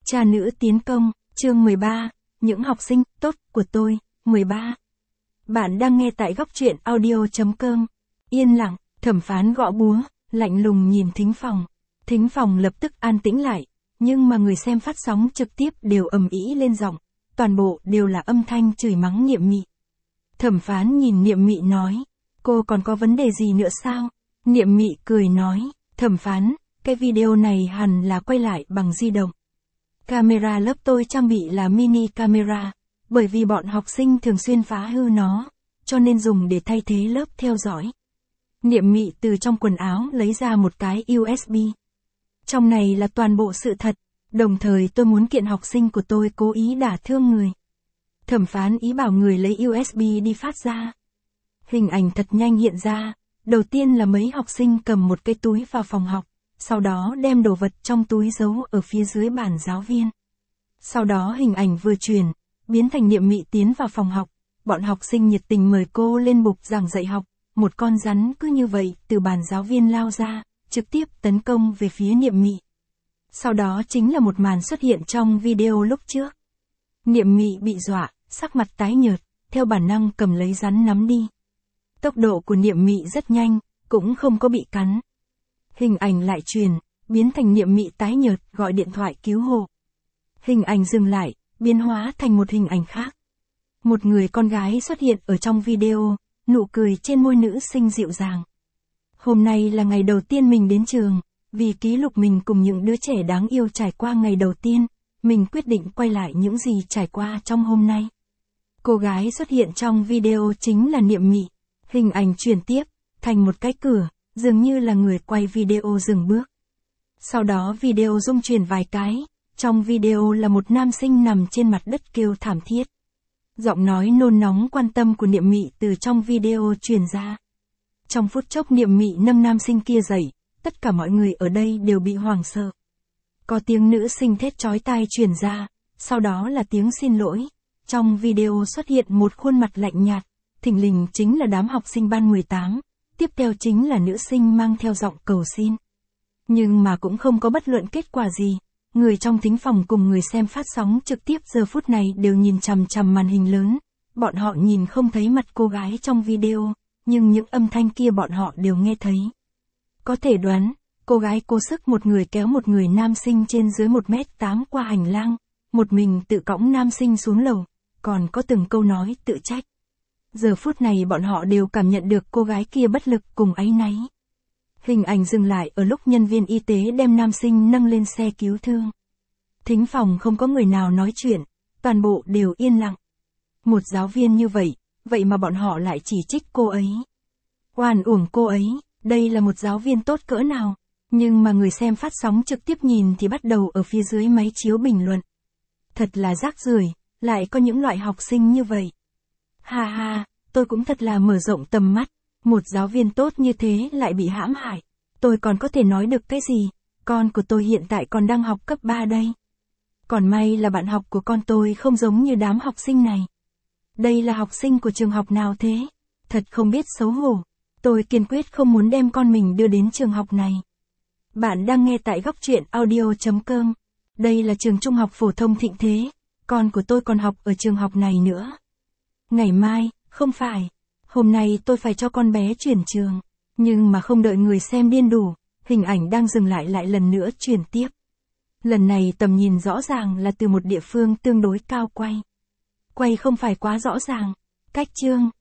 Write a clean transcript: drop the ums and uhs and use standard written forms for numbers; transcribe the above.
Cha nữ tiến công, chương 13, những học sinh tốt của tôi, 13. Bạn đang nghe tại góc truyện audio.com. Yên lặng, thẩm phán gõ búa, lạnh lùng nhìn thính phòng. Thính phòng lập tức an tĩnh lại, nhưng mà người xem phát sóng trực tiếp đều ầm ĩ lên giọng, toàn bộ đều là âm thanh chửi mắng Niệm Mị. Thẩm phán nhìn Niệm Mị nói, cô còn có vấn đề gì nữa sao? Niệm Mị cười nói, thẩm phán, cái video này hẳn là quay lại bằng di động. Camera lớp tôi trang bị là mini camera, bởi vì bọn học sinh thường xuyên phá hư nó, cho nên dùng để thay thế lớp theo dõi. Niệm Mị từ trong quần áo lấy ra một cái USB. Trong này là toàn bộ sự thật, đồng thời tôi muốn kiện học sinh của tôi cố ý đả thương người. Thẩm phán ý bảo người lấy USB đi phát ra. Hình ảnh thật nhanh hiện ra, đầu tiên là mấy học sinh cầm một cái túi vào phòng học, sau đó đem đồ vật trong túi giấu ở phía dưới bàn giáo viên. Sau đó hình ảnh vừa chuyển, biến thành Niệm Mị tiến vào phòng học, bọn học sinh nhiệt tình mời cô lên bục giảng dạy học, một con rắn cứ như vậy từ bàn giáo viên lao ra, trực tiếp tấn công về phía Niệm Mị. Sau đó chính là một màn xuất hiện trong video lúc trước. Niệm Mị bị dọa, sắc mặt tái nhợt, theo bản năng cầm lấy rắn nắm đi. Tốc độ của Niệm Mị rất nhanh, cũng không có bị cắn. Hình ảnh lại truyền, biến thành Niệm Mị tái nhợt gọi điện thoại cứu hộ. Hình ảnh dừng lại, biến hóa thành một hình ảnh khác. Một người con gái xuất hiện ở trong video, nụ cười trên môi nữ sinh dịu dàng. Hôm nay là ngày đầu tiên mình đến trường, vì ký lục mình cùng những đứa trẻ đáng yêu trải qua ngày đầu tiên, mình quyết định quay lại những gì trải qua trong hôm nay. Cô gái xuất hiện trong video chính là Niệm Mị. Hình ảnh chuyển tiếp, thành một cái cửa, dường như là người quay video dừng bước. Sau đó video rung chuyển vài cái, trong video là một nam sinh nằm trên mặt đất kêu thảm thiết. Giọng nói nôn nóng quan tâm của Niệm Mị từ trong video truyền ra. Trong phút chốc Niệm Mị nâng nam sinh kia dậy, tất cả mọi người ở đây đều bị hoảng sợ. Có tiếng nữ sinh thét chói tai truyền ra, sau đó là tiếng xin lỗi. Trong video xuất hiện một khuôn mặt lạnh nhạt, thình lình chính là đám học sinh ban 18, tiếp theo chính là nữ sinh mang theo giọng cầu xin. Nhưng mà cũng không có bất luận kết quả gì, người trong thính phòng cùng người xem phát sóng trực tiếp giờ phút này đều nhìn chằm chằm màn hình lớn, bọn họ nhìn không thấy mặt cô gái trong video, nhưng những âm thanh kia bọn họ đều nghe thấy. Có thể đoán, cô gái cố sức một người kéo một người nam sinh trên dưới 1m8 qua hành lang, một mình tự cõng nam sinh xuống lầu, còn có từng câu nói tự trách. Giờ phút này bọn họ đều cảm nhận được cô gái kia bất lực cùng áy náy. Hình ảnh dừng lại ở lúc nhân viên y tế đem nam sinh nâng lên xe cứu thương. Thính phòng không có người nào nói chuyện, toàn bộ đều yên lặng. Một giáo viên như vậy, vậy mà bọn họ lại chỉ trích cô ấy. Oan uổng cô ấy, đây là một giáo viên tốt cỡ nào, nhưng mà người xem phát sóng trực tiếp nhìn thì bắt đầu ở phía dưới máy chiếu bình luận. Thật là rác rưởi, lại có những loại học sinh như vậy. Ha ha, tôi cũng thật là mở rộng tầm mắt, một giáo viên tốt như thế lại bị hãm hại. Tôi còn có thể nói được cái gì, con của tôi hiện tại còn đang học cấp 3 đây. Còn may là bạn học của con tôi không giống như đám học sinh này. Đây là học sinh của trường học nào thế? Thật không biết xấu hổ. Tôi kiên quyết không muốn đem con mình đưa đến trường học này. Bạn đang nghe tại góc truyện audio.com. Đây là trường trung học phổ thông Thịnh Thế. Con của tôi còn học ở trường học này nữa. Ngày mai, không phải. Hôm nay tôi phải cho con bé chuyển trường. Nhưng mà không đợi người xem điên đủ, hình ảnh đang dừng lại lại lần nữa chuyển tiếp. Lần này tầm nhìn rõ ràng là từ một địa phương tương đối cao quay. Quay không phải quá rõ ràng. Cách chương,